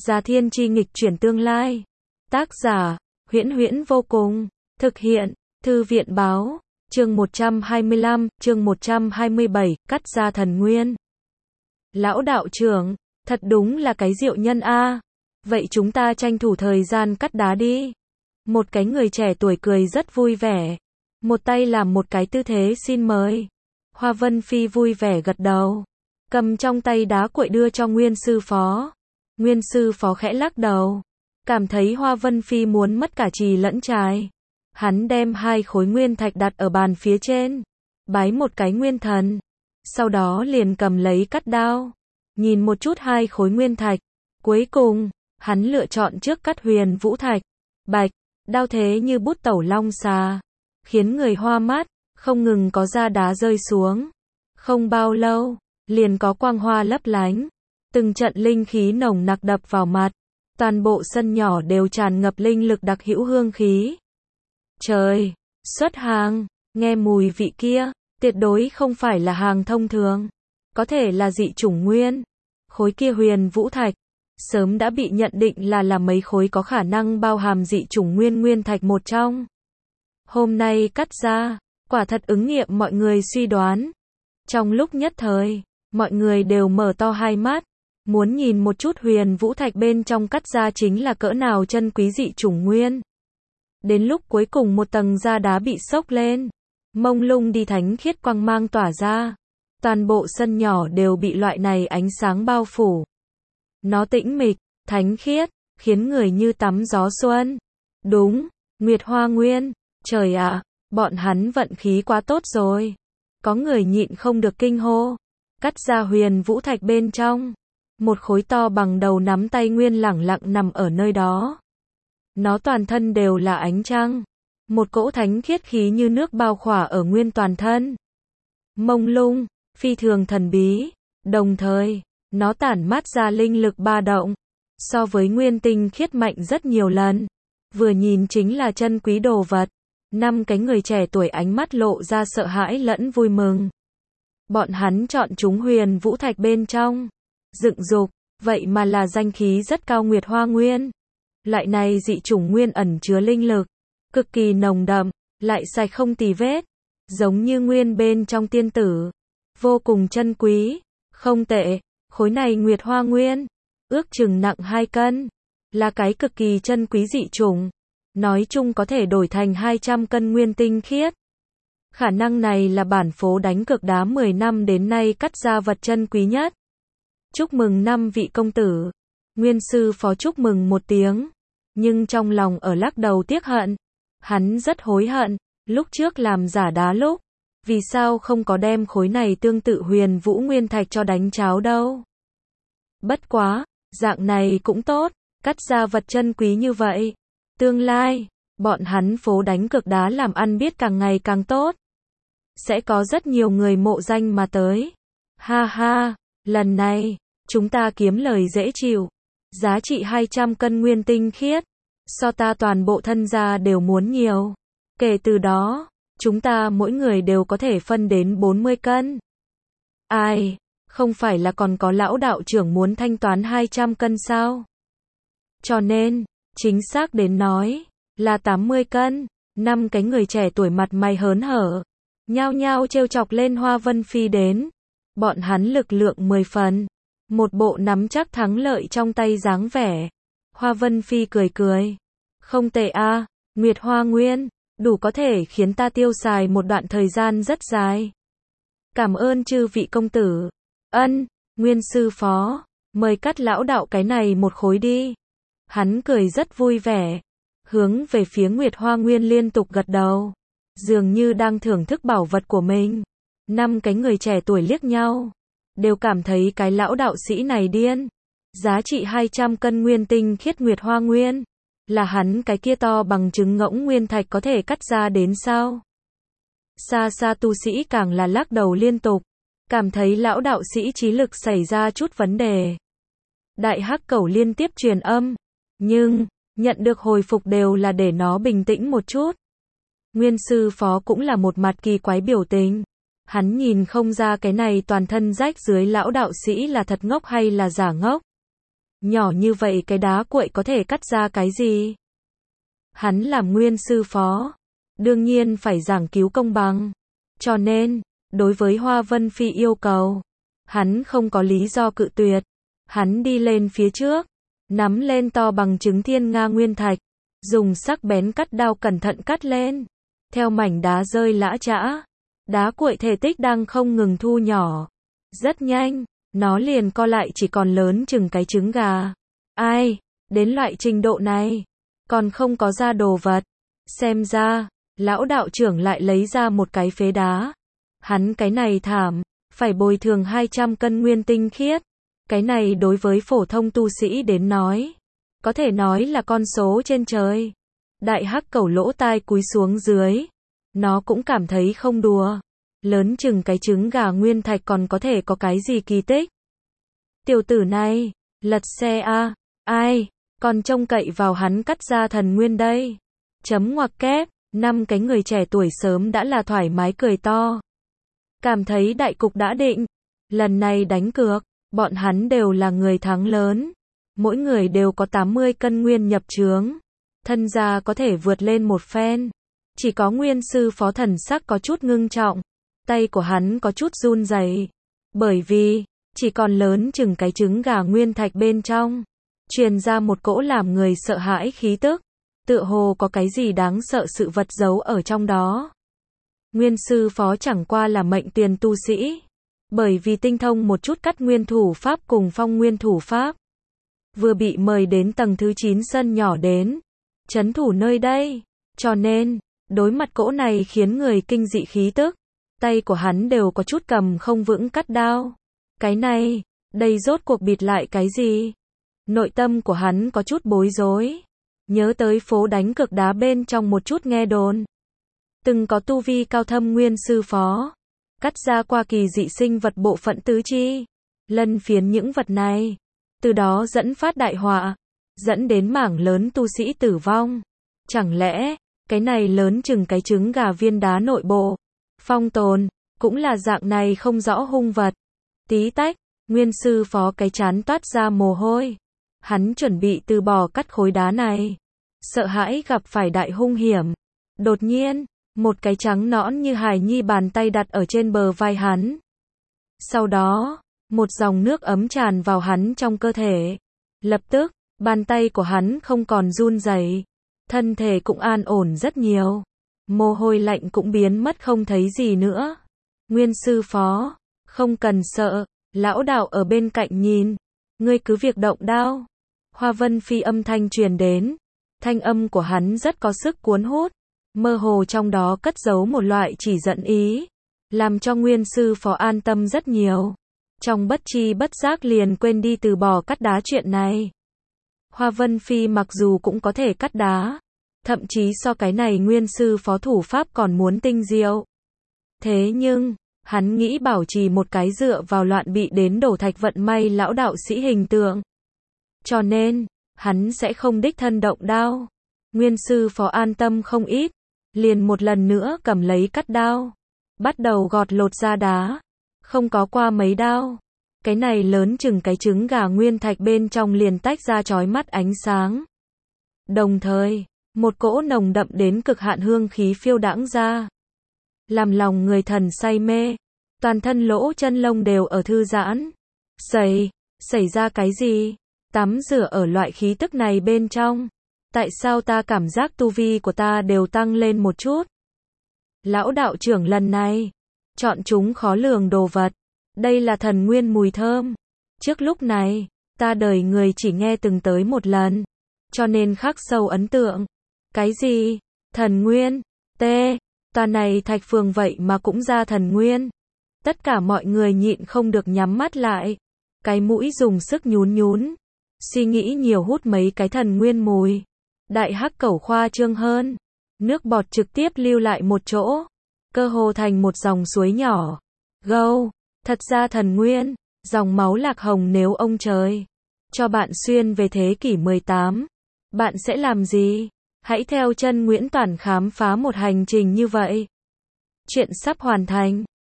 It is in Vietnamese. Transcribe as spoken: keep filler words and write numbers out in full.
Già Thiên Chi nghịch chuyển tương lai. Tác giả, Huyễn Huyễn vô cùng. Thực hiện, Thư viện báo. Chương một trăm hai mươi lăm, chương một trăm hai mươi bảy, cắt ra thần nguyên. Lão đạo trưởng, thật đúng là cái diệu nhân a. Vậy chúng ta tranh thủ thời gian cắt đá đi. Một cái người trẻ tuổi cười rất vui vẻ. Một tay làm một cái tư thế xin mời. Hoa Vân Phi vui vẻ gật đầu. Cầm trong tay đá cuội đưa cho Nguyên sư phó. Nguyên sư phó khẽ lắc đầu. Cảm thấy Hoa Vân Phi muốn mất cả trì lẫn trài. Hắn đem hai khối nguyên thạch đặt ở bàn phía trên. Bái một cái nguyên thần. Sau đó liền cầm lấy cắt đao. Nhìn một chút hai khối nguyên thạch. Cuối cùng, hắn lựa chọn trước cắt huyền vũ thạch. Bạch, đao thế như bút tẩu long xà. Khiến người hoa mắt, không ngừng có ra đá rơi xuống. Không bao lâu, liền có quang hoa lấp lánh. Từng trận linh khí nồng nặc đập vào mặt. Toàn bộ sân nhỏ đều tràn ngập linh lực đặc hữu hương khí. Trời, xuất hàng, nghe mùi vị kia, tuyệt đối không phải là hàng thông thường. Có thể là dị chủng nguyên. Khối kia huyền vũ thạch, sớm đã bị nhận định là là mấy khối có khả năng bao hàm dị chủng nguyên nguyên thạch một trong. Hôm nay cắt ra, quả thật ứng nghiệm mọi người suy đoán. Trong lúc nhất thời, mọi người đều mở to hai mắt, muốn nhìn một chút huyền vũ thạch bên trong cắt ra chính là cỡ nào chân quý dị chủng nguyên. Đến lúc cuối cùng một tầng da đá bị xốc lên, mông lung đi thánh khiết quang mang tỏa ra. Toàn bộ sân nhỏ đều bị loại này ánh sáng bao phủ. Nó tĩnh mịch, thánh khiết, khiến người như tắm gió xuân. Đúng, Nguyệt Hoa Nguyên, trời ạ, bọn hắn vận khí quá tốt rồi. Có người nhịn không được kinh hô. Cắt ra huyền vũ thạch bên trong. Một khối to bằng đầu nắm tay nguyên lẳng lặng nằm ở nơi đó. Nó toàn thân đều là ánh trăng. Một cỗ thánh khiết khí như nước bao khỏa ở nguyên toàn thân. Mông lung, phi thường thần bí. Đồng thời, nó tản mát ra linh lực ba động. So với nguyên tinh khiết mạnh rất nhiều lần. Vừa nhìn chính là chân quý đồ vật. Năm cái người trẻ tuổi ánh mắt lộ ra sợ hãi lẫn vui mừng. Bọn hắn chọn chúng huyền vũ thạch bên trong. Dựng dục, vậy mà là danh khí rất cao Nguyệt Hoa Nguyên. Loại này dị chủng nguyên ẩn chứa linh lực, cực kỳ nồng đậm, lại sạch không tì vết, giống như nguyên bên trong tiên tử, vô cùng chân quý, không tệ, khối này Nguyệt Hoa Nguyên, ước chừng nặng hai cân, là cái cực kỳ chân quý dị chủng, nói chung có thể đổi thành hai trăm cân nguyên tinh khiết. Khả năng này là bản phố đánh cược đá mười năm đến nay cắt ra vật chân quý nhất. Chúc mừng năm vị công tử. Nguyên sư phó chúc mừng một tiếng, nhưng trong lòng ở lắc đầu tiếc hận. Hắn rất hối hận, lúc trước làm giả đá lúc, vì sao không có đem khối này tương tự huyền vũ nguyên thạch cho đánh cháo đâu. Bất quá, dạng này cũng tốt, cắt ra vật chân quý như vậy. Tương lai, bọn hắn phố đánh cược đá làm ăn biết càng ngày càng tốt. Sẽ có rất nhiều người mộ danh mà tới. Ha ha, lần này, chúng ta kiếm lời dễ chịu. Giá trị hai trăm cân nguyên tinh khiết. So ta toàn bộ thân gia đều muốn nhiều. Kể từ đó, chúng ta mỗi người đều có thể phân đến bốn mươi cân. Ai, không phải là còn có lão đạo trưởng muốn thanh toán hai trăm cân sao? Cho nên, chính xác đến nói, là tám mươi cân. Năm cái người trẻ tuổi mặt mày hớn hở. Nhao nhao trêu chọc lên Hoa Vân Phi đến. Bọn hắn lực lượng mười phần. Một bộ nắm chắc thắng lợi trong tay dáng vẻ. Hoa Vân Phi cười cười. Không tệ a, Nguyệt Hoa Nguyên, đủ có thể khiến ta tiêu xài một đoạn thời gian rất dài. Cảm ơn chư vị công tử. Ân, Nguyên sư phó, mời cắt lão đạo cái này một khối đi. Hắn cười rất vui vẻ. Hướng về phía Nguyệt Hoa Nguyên liên tục gật đầu. Dường như đang thưởng thức bảo vật của mình. Năm cái người trẻ tuổi liếc nhau. Đều cảm thấy cái lão đạo sĩ này điên. Giá trị hai trăm cân nguyên tinh khiết Nguyệt Hoa Nguyên. Là hắn cái kia to bằng trứng ngỗng nguyên thạch có thể cắt ra đến sao? Xa xa tu sĩ càng là lắc đầu liên tục. Cảm thấy lão đạo sĩ trí lực xảy ra chút vấn đề. Đại hắc cẩu liên tiếp truyền âm. Nhưng, nhận được hồi phục đều là để nó bình tĩnh một chút. Nguyên sư phó cũng là một mặt kỳ quái biểu tình. Hắn nhìn không ra cái này toàn thân rách dưới lão đạo sĩ là thật ngốc hay là giả ngốc. Nhỏ như vậy cái đá cuội có thể cắt ra cái gì? Hắn làm nguyên sư phó, đương nhiên phải giảng cứu công bằng. Cho nên, đối với Hoa Vân Phi yêu cầu, hắn không có lý do cự tuyệt. Hắn đi lên phía trước, nắm lên to bằng trứng thiên nga nguyên thạch, dùng sắc bén cắt đao cẩn thận cắt lên. Theo mảnh đá rơi lã chã, đá cuội thể tích đang không ngừng thu nhỏ. Rất nhanh, nó liền co lại chỉ còn lớn chừng cái trứng gà. Ai, đến loại trình độ này, còn không có ra đồ vật. Xem ra, lão đạo trưởng lại lấy ra một cái phế đá. Hắn cái này thảm, phải bồi thường hai trăm cân nguyên tinh khiết. Cái này đối với phổ thông tu sĩ đến nói, có thể nói là con số trên trời. Đại hắc cẩu lỗ tai cúi xuống dưới. Nó cũng cảm thấy không đùa. Lớn chừng cái trứng gà nguyên thạch còn có thể có cái gì kỳ tích. Tiểu tử này, lật xe a, ai, còn trông cậy vào hắn cắt ra thần nguyên đây. Chấm ngoặc kép, năm cái người trẻ tuổi sớm đã là thoải mái cười to. Cảm thấy đại cục đã định. Lần này đánh cược, bọn hắn đều là người thắng lớn. Mỗi người đều có tám mươi cân nguyên nhập chướng. Thân gia có thể vượt lên một phen. Chỉ có nguyên sư phó thần sắc có chút ngưng trọng. Tay của hắn có chút run rẩy. Bởi vì, chỉ còn lớn chừng cái trứng gà nguyên thạch bên trong. Truyền ra một cỗ làm người sợ hãi khí tức. Tựa hồ có cái gì đáng sợ sự vật giấu ở trong đó. Nguyên sư phó chẳng qua là mệnh tiền tu sĩ. Bởi vì tinh thông một chút cắt nguyên thủ pháp cùng phong nguyên thủ pháp. Vừa bị mời đến tầng thứ chín sân nhỏ đến. Trấn thủ nơi đây. Cho nên, đối mặt cỗ này khiến người kinh dị khí tức. Tay của hắn đều có chút cầm không vững cắt đao. Cái này, đây rốt cuộc bịt lại cái gì? Nội tâm của hắn có chút bối rối. Nhớ tới phố đánh cược đá bên trong một chút nghe đồn. Từng có tu vi cao thâm nguyên sư phó. Cắt ra qua kỳ dị sinh vật bộ phận tứ chi. Lân phiến những vật này. Từ đó dẫn phát đại họa. Dẫn đến mảng lớn tu sĩ tử vong. Chẳng lẽ, cái này lớn chừng cái trứng gà viên đá nội bộ. Phong tồn, cũng là dạng này không rõ hung vật. Tí tách, nguyên sư phó cái chán toát ra mồ hôi. Hắn chuẩn bị từ bỏ cắt khối đá này. Sợ hãi gặp phải đại hung hiểm. Đột nhiên, một cái trắng nõn như hài nhi bàn tay đặt ở trên bờ vai hắn. Sau đó, một dòng nước ấm tràn vào hắn trong cơ thể. Lập tức, bàn tay của hắn không còn run rẩy, thân thể cũng an ổn rất nhiều. Mồ hôi lạnh cũng biến mất không thấy gì nữa. Nguyên sư phó, không cần sợ, lão đạo ở bên cạnh nhìn. Ngươi cứ việc động đao. Hoa Vân Phi âm thanh truyền đến. Thanh âm của hắn rất có sức cuốn hút. Mơ hồ trong đó cất giấu một loại chỉ dẫn ý. Làm cho nguyên sư phó an tâm rất nhiều. Trong bất chi bất giác liền quên đi từ bỏ cắt đá chuyện này. Hoa Vân Phi mặc dù cũng có thể cắt đá. Thậm chí so cái này nguyên sư phó thủ pháp còn muốn tinh diệu. Thế nhưng, hắn nghĩ bảo trì một cái dựa vào loạn bị đến đổ thạch vận may lão đạo sĩ hình tượng. Cho nên, hắn sẽ không đích thân động đao. Nguyên sư phó an tâm không ít. Liền một lần nữa cầm lấy cắt đao. Bắt đầu gọt lột ra đá. Không có qua mấy đao. Cái này lớn chừng cái trứng gà nguyên thạch bên trong liền tách ra chói mắt ánh sáng. Đồng thời, một cỗ nồng đậm đến cực hạn hương khí phiêu đãng ra. Làm lòng người thần say mê. Toàn thân lỗ chân lông đều ở thư giãn. Xảy, xảy ra cái gì? Tắm rửa ở loại khí tức này bên trong. Tại sao ta cảm giác tu vi của ta đều tăng lên một chút? Lão đạo trưởng lần này, chọn chúng khó lường đồ vật. Đây là thần nguyên mùi thơm. Trước lúc này, ta đời người chỉ nghe từng tới một lần. Cho nên khắc sâu ấn tượng. Cái gì? Thần nguyên? T. Toàn này thạch phường vậy mà cũng ra thần nguyên. Tất cả mọi người nhịn không được nhắm mắt lại. Cái mũi dùng sức nhún nhún. Suy nghĩ nhiều hút mấy cái thần nguyên mùi. Đại hắc cẩu khoa trương hơn. Nước bọt trực tiếp lưu lại một chỗ. Cơ hồ thành một dòng suối nhỏ. Gâu, thật ra thần nguyên, dòng máu lạc hồng nếu ông trời cho bạn xuyên về thế kỷ mười tám, bạn sẽ làm gì? Hãy theo chân Nguyễn Toản khám phá một hành trình như vậy. Chuyện sắp hoàn thành.